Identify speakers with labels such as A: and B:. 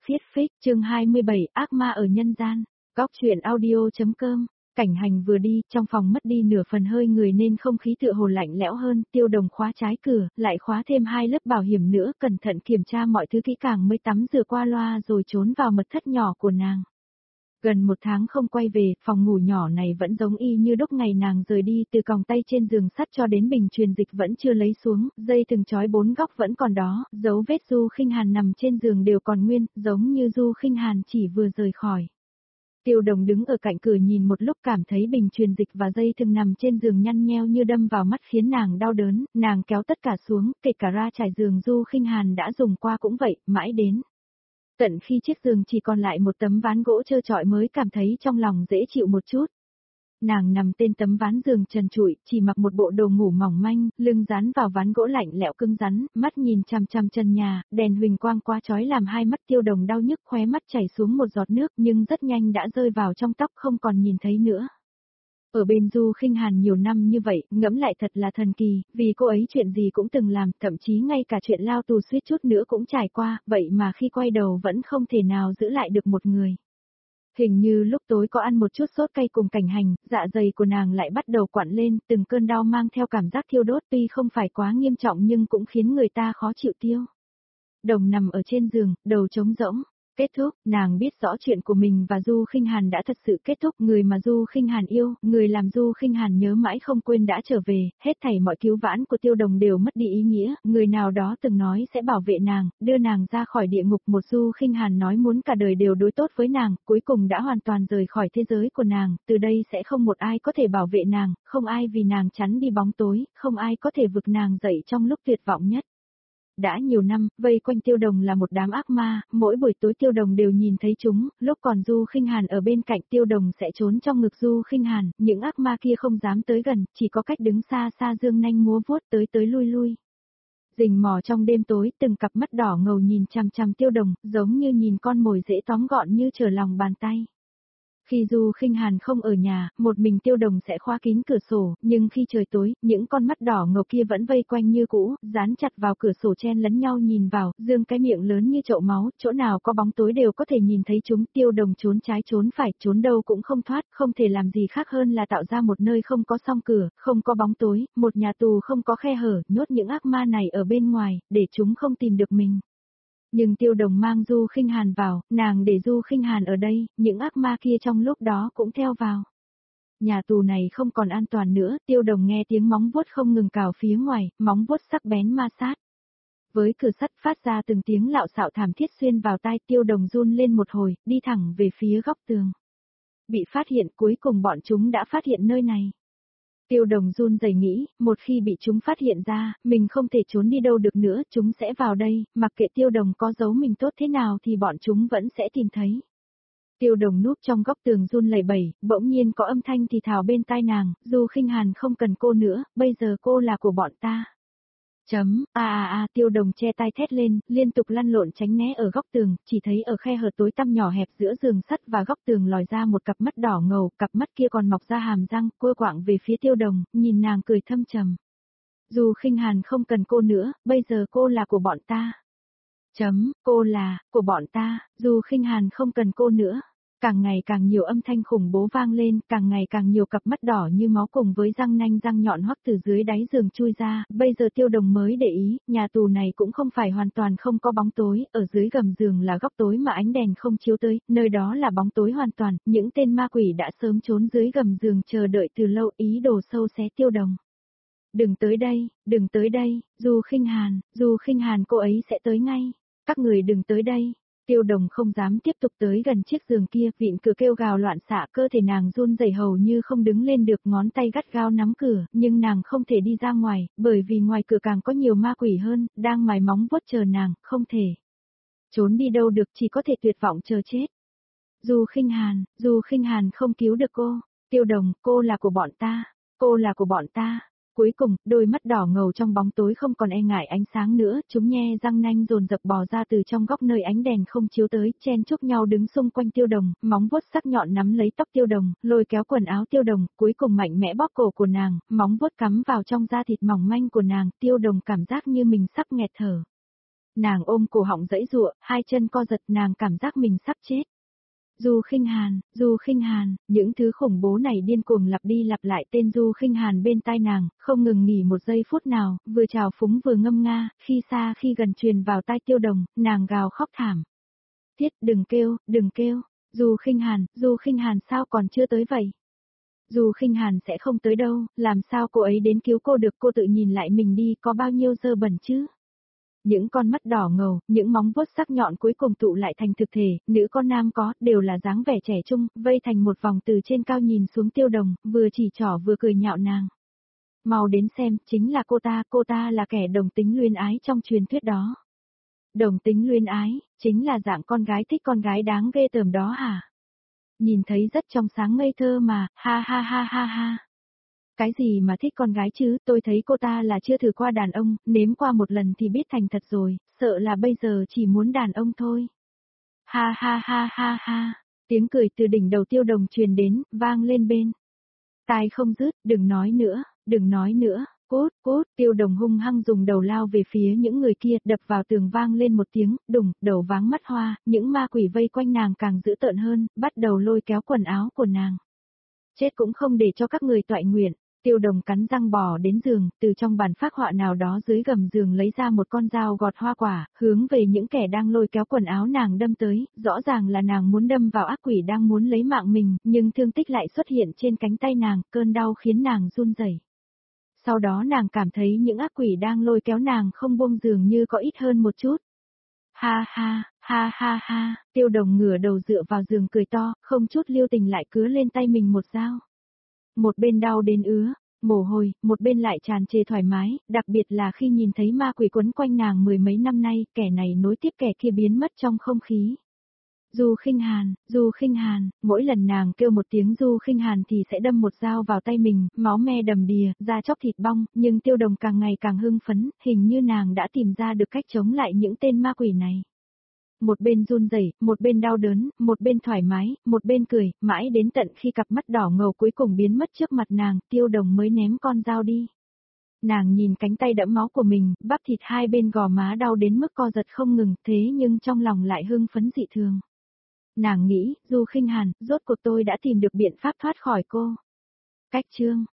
A: Phiết phích, chương 27, ác ma ở nhân gian. Góc truyện audio.com. Cảnh hành vừa đi, trong phòng mất đi nửa phần hơi người nên không khí tựa hồ lạnh lẽo hơn, Tiêu Đồng khóa trái cửa, lại khóa thêm 2 lớp bảo hiểm nữa, cẩn thận kiểm tra mọi thứ kỹ càng mới tắm rửa qua loa rồi trốn vào mật thất nhỏ của nàng. Gần 1 tháng không quay về, phòng ngủ nhỏ này vẫn giống y như đúc ngày nàng rời đi, từ còng tay trên giường sắt cho đến bình truyền dịch vẫn chưa lấy xuống, dây thừng trói 4 góc vẫn còn đó, dấu vết Du Khinh Hàn nằm trên giường đều còn nguyên, giống như Du Khinh Hàn chỉ vừa rời khỏi. Tiêu Đồng đứng ở cạnh cửa nhìn một lúc cảm thấy bình truyền dịch và dây thừng nằm trên giường nhăn nheo như đâm vào mắt khiến nàng đau đớn, nàng kéo tất cả xuống, kể cả ra trải giường Du Khinh Hàn đã dùng qua cũng vậy, mãi đến tận khi chiếc giường chỉ còn lại một tấm ván gỗ trơ trọi mới cảm thấy trong lòng dễ chịu một chút. Nàng nằm trên tấm ván giường trần trụi, chỉ mặc một bộ đồ ngủ mỏng manh, lưng dán vào ván gỗ lạnh lẽo cứng rắn, mắt nhìn chằm chằm trần nhà, đèn huỳnh quang quá chói làm hai mắt Tiêu Đồng đau nhức, khóe mắt chảy xuống một giọt nước nhưng rất nhanh đã rơi vào trong tóc không còn nhìn thấy nữa. Ở bên Du Khinh Hàn nhiều năm như vậy, ngẫm lại thật là thần kỳ, vì cô ấy chuyện gì cũng từng làm, thậm chí ngay cả chuyện lao tù suýt chút nữa cũng trải qua, vậy mà khi quay đầu vẫn không thể nào giữ lại được một người. Hình như lúc tối có ăn một chút sốt cay cùng cảnh hành, dạ dày của nàng lại bắt đầu quặn lên, từng cơn đau mang theo cảm giác thiêu đốt tuy không phải quá nghiêm trọng nhưng cũng khiến người ta khó chịu tiêu. Đồng nằm ở trên giường, đầu trống rỗng. Kết thúc, nàng biết rõ chuyện của mình và Du Khinh Hàn đã thật sự kết thúc, người mà Du Khinh Hàn yêu, người làm Du Khinh Hàn nhớ mãi không quên đã trở về, hết thảy mọi cứu vãn của Tiêu Đồng đều mất đi ý nghĩa, người nào đó từng nói sẽ bảo vệ nàng, đưa nàng ra khỏi địa ngục, một Du Khinh Hàn nói muốn cả đời đều đối tốt với nàng, cuối cùng đã hoàn toàn rời khỏi thế giới của nàng, từ đây sẽ không một ai có thể bảo vệ nàng, không ai vì nàng chắn đi bóng tối, không ai có thể vực nàng dậy trong lúc tuyệt vọng nhất. Đã nhiều năm, vây quanh Tiêu Đồng là một đám ác ma, mỗi buổi tối Tiêu Đồng đều nhìn thấy chúng, lúc còn Du Khinh Hàn ở bên cạnh Tiêu Đồng sẽ trốn trong ngực Du Khinh Hàn, những ác ma kia không dám tới gần, chỉ có cách đứng xa xa dương nanh múa vuốt tới tới lui lui. Rình mò trong đêm tối, từng cặp mắt đỏ ngầu nhìn chằm chằm Tiêu Đồng, giống như nhìn con mồi dễ tóm gọn như trở lòng bàn tay. Khi Du Khinh Hàn không ở nhà, một mình Tiêu Đồng sẽ khóa kín cửa sổ, nhưng khi trời tối, những con mắt đỏ ngầu kia vẫn vây quanh như cũ, dán chặt vào cửa sổ chen lấn nhau nhìn vào, dương cái miệng lớn như chậu máu, chỗ nào có bóng tối đều có thể nhìn thấy chúng. Tiêu Đồng trốn trái trốn phải, trốn đâu cũng không thoát, không thể làm gì khác hơn là tạo ra một nơi không có song cửa, không có bóng tối, một nhà tù không có khe hở, nhốt những ác ma này ở bên ngoài, để chúng không tìm được mình. Nhưng Tiêu Đồng mang Du Khinh Hàn vào, nàng để Du Khinh Hàn ở đây, những ác ma kia trong lúc đó cũng theo vào. Nhà tù này không còn an toàn nữa, Tiêu Đồng nghe tiếng móng vuốt không ngừng cào phía ngoài, móng vuốt sắc bén ma sát. Với cửa sắt phát ra từng tiếng lạo xạo thảm thiết xuyên vào tai, Tiêu Đồng run lên một hồi, đi thẳng về phía góc tường. Bị phát hiện, cuối cùng bọn chúng đã phát hiện nơi này. Tiêu Đồng run rẩy nghĩ, một khi bị chúng phát hiện ra, mình không thể trốn đi đâu được nữa, chúng sẽ vào đây, mặc kệ Tiêu Đồng có giấu mình tốt thế nào thì bọn chúng vẫn sẽ tìm thấy. Tiêu Đồng núp trong góc tường run lẩy bẩy, bỗng nhiên có âm thanh thì thào bên tai nàng, Du Khinh Hàn không cần cô nữa, bây giờ cô là của bọn ta. Tiêu Đồng che tai thét lên, liên tục lăn lộn tránh né ở góc tường, chỉ thấy ở khe hở tối tăm nhỏ hẹp giữa giường sắt và góc tường lòi ra một cặp mắt đỏ ngầu, cặp mắt kia còn mọc ra hàm răng, cua quạng về phía Tiêu Đồng, nhìn nàng cười thâm trầm. Du Khinh Hàn không cần cô nữa, bây giờ cô là của bọn ta. Cô là, của bọn ta, Du Khinh Hàn không cần cô nữa. Càng ngày càng nhiều âm thanh khủng bố vang lên, càng ngày càng nhiều cặp mắt đỏ như máu cùng với răng nanh răng nhọn hoắc từ dưới đáy giường chui ra, bây giờ Tiêu Đồng mới để ý, nhà tù này cũng không phải hoàn toàn không có bóng tối, ở dưới gầm giường là góc tối mà ánh đèn không chiếu tới, nơi đó là bóng tối hoàn toàn, những tên ma quỷ đã sớm trốn dưới gầm giường chờ đợi từ lâu ý đồ sâu xé Tiêu Đồng. Đừng tới đây, Du Khinh Hàn cô ấy sẽ tới ngay, các người đừng tới đây. Tiêu Đồng không dám tiếp tục tới gần chiếc giường kia, vịn cửa kêu gào loạn xạ, cơ thể nàng run rẩy hầu như không đứng lên được, ngón tay gắt gao nắm cửa, nhưng nàng không thể đi ra ngoài, bởi vì ngoài cửa càng có nhiều ma quỷ hơn, đang mài móng vuốt chờ nàng, không thể trốn đi đâu được, chỉ có thể tuyệt vọng chờ chết. Du Khinh Hàn không cứu được cô. Tiêu Đồng, cô là của bọn ta. Cuối cùng, đôi mắt đỏ ngầu trong bóng tối không còn e ngại ánh sáng nữa, chúng nhe răng nanh dồn dập bò ra từ trong góc nơi ánh đèn không chiếu tới, chen chúc nhau đứng xung quanh Tiêu Đồng, móng vuốt sắc nhọn nắm lấy tóc Tiêu Đồng, lôi kéo quần áo Tiêu Đồng, cuối cùng mạnh mẽ bóp cổ của nàng, móng vuốt cắm vào trong da thịt mỏng manh của nàng, Tiêu Đồng cảm giác như mình sắp nghẹt thở. Nàng ôm cổ họng giãy giụa, hai chân co giật, nàng cảm giác mình sắp chết. Du Khinh Hàn, những thứ khủng bố này điên cuồng lặp đi lặp lại tên Du Khinh Hàn bên tai nàng, không ngừng nghỉ một giây phút nào, vừa trào phúng vừa ngâm nga, khi xa khi gần truyền vào tai Tiêu Đồng, nàng gào khóc thảm. Tiết, đừng kêu, Du Khinh Hàn sao còn chưa tới vậy? Du Khinh Hàn sẽ không tới đâu, làm sao cô ấy đến cứu cô được, cô tự nhìn lại mình đi, có bao nhiêu dơ bẩn chứ? Những con mắt đỏ ngầu, những móng vuốt sắc nhọn cuối cùng tụ lại thành thực thể, nữ con nam có, đều là dáng vẻ trẻ trung, vây thành một vòng từ trên cao nhìn xuống Tiêu Đồng, vừa chỉ trỏ vừa cười nhạo nàng. Mau đến xem, chính là cô ta là kẻ đồng tính luyến ái trong truyền thuyết đó. Đồng tính luyến ái, chính là dạng con gái thích con gái đáng ghê tởm đó hả? Nhìn thấy rất trong sáng ngây thơ mà, ha ha ha ha ha. Cái gì mà thích con gái chứ, tôi thấy cô ta là chưa thử qua đàn ông, nếm qua một lần thì biết thành thật rồi, sợ là bây giờ chỉ muốn đàn ông thôi. Ha ha ha ha ha, tiếng cười từ đỉnh đầu Tiêu Đồng truyền đến, vang lên bên. Tai không dứt, đừng nói nữa, cút, Tiêu Đồng hung hăng dùng đầu lao về phía những người kia, đập vào tường vang lên một tiếng, đùng, đầu váng mắt hoa, những ma quỷ vây quanh nàng càng dữ tợn hơn, bắt đầu lôi kéo quần áo của nàng. Chết cũng không để cho các người toại nguyện. Tiêu Đồng cắn răng bò đến giường, từ trong bản phác họa nào đó dưới gầm giường lấy ra một con dao gọt hoa quả, hướng về những kẻ đang lôi kéo quần áo nàng đâm tới, rõ ràng là nàng muốn đâm vào ác quỷ đang muốn lấy mạng mình, nhưng thương tích lại xuất hiện trên cánh tay nàng, cơn đau khiến nàng run rẩy. Sau đó nàng cảm thấy những ác quỷ đang lôi kéo nàng không buông giường như có ít hơn một chút. Ha ha, Tiêu Đồng ngửa đầu dựa vào giường cười to, không chút lưu tình lại cứa lên tay mình một dao. Một bên đau đến ứa mồ hôi, một bên lại tràn trề thoải mái, đặc biệt là khi nhìn thấy ma quỷ quấn quanh nàng mười mấy năm nay, kẻ này nối tiếp kẻ kia biến mất trong không khí. Du Khinh Hàn, mỗi lần nàng kêu một tiếng Du Khinh Hàn thì sẽ đâm một dao vào tay mình, máu me đầm đìa, da chóc thịt bong, nhưng Tiêu Đồng càng ngày càng hưng phấn, hình như nàng đã tìm ra được cách chống lại những tên ma quỷ này. Một bên run rẩy, một bên đau đớn, một bên thoải mái, một bên cười, mãi đến tận khi cặp mắt đỏ ngầu cuối cùng biến mất trước mặt nàng, Tiêu Đồng mới ném con dao đi. Nàng nhìn cánh tay đẫm máu của mình, bắp thịt hai bên gò má đau đến mức co giật không ngừng, thế nhưng trong lòng lại hưng phấn dị thường. Nàng nghĩ, Du Khinh Hàn, rốt cuộc tôi đã tìm được biện pháp thoát khỏi cô. Cách chương